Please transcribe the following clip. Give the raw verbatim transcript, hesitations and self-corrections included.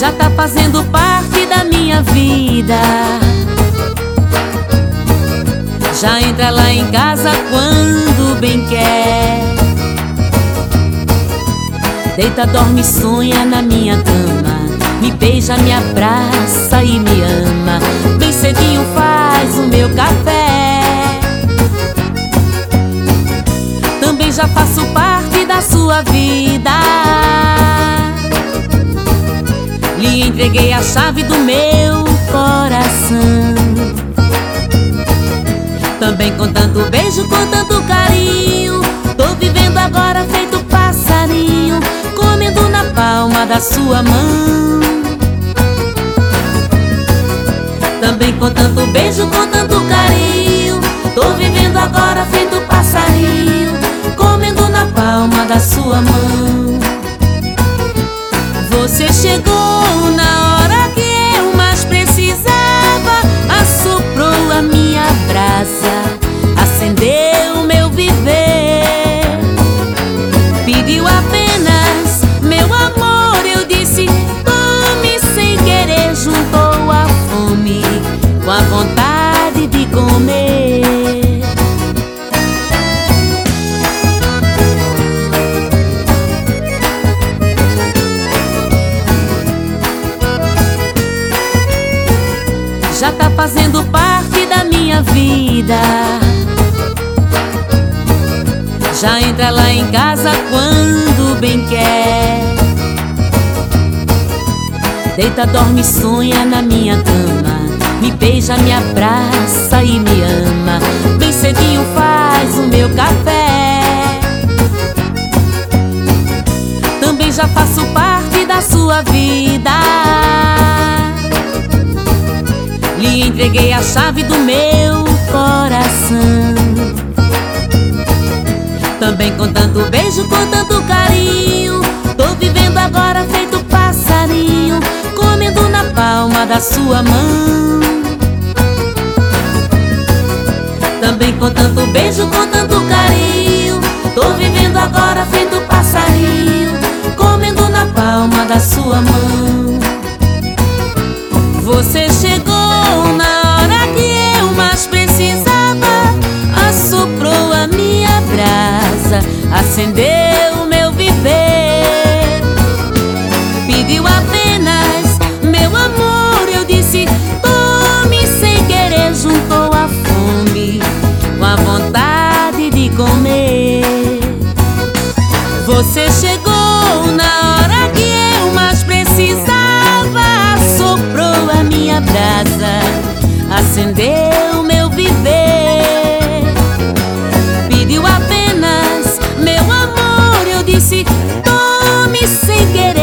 já tá fazendo parte da minha vida. Já entra lá em casa quando bem quer. Deita, dorme, sonha na minha cama, me beija, me abraça e me ama. Bem cedinho faz o meu café. Também já faço parte da sua vida. Lhe entreguei a chave do meu coração. Também com tanto beijo, com tanto carinho, tô vivendo agora feito passarinho, comendo na palma da sua mão. Também com tanto beijo, com tanto carinho, tô vivendo agora feito passarinho, comendo na palma da sua mão. Você chegou na hora que eu mais precisava, assoprou a minha brasa, acendeu o meu viver. Pediu apenas meu amor, eu disse tome sem querer. Juntou a fome com a vontade de comer. Já tá fazendo parte da minha vida. Já entra lá em casa quando bem quer. Deita, dorme, sonha na minha cama, me beija, me abraça e me ama. Bem cedinho faz o meu café. Também já faço parte da sua vida. Lhe entreguei a chave do meu coração. Também com tanto beijo, com tanto carinho, tô vivendo agora feito passarinho, comendo na palma da sua mão. Também com tanto beijo, com tanto carinho, tô vivendo agora feito passarinho, comendo na palma da sua mão. Você chegou na hora que eu mais precisava, assoprou a minha brasa, acendeu o meu viver. Pediu apenas meu amor, eu disse tome sem querer. Juntou a fome com a vontade de comer. Você chegou na hora que eu mais precisava, assoprou a minha brasa, acendeu o meu viver. Pediu apenas meu amor, eu disse tome sem querer.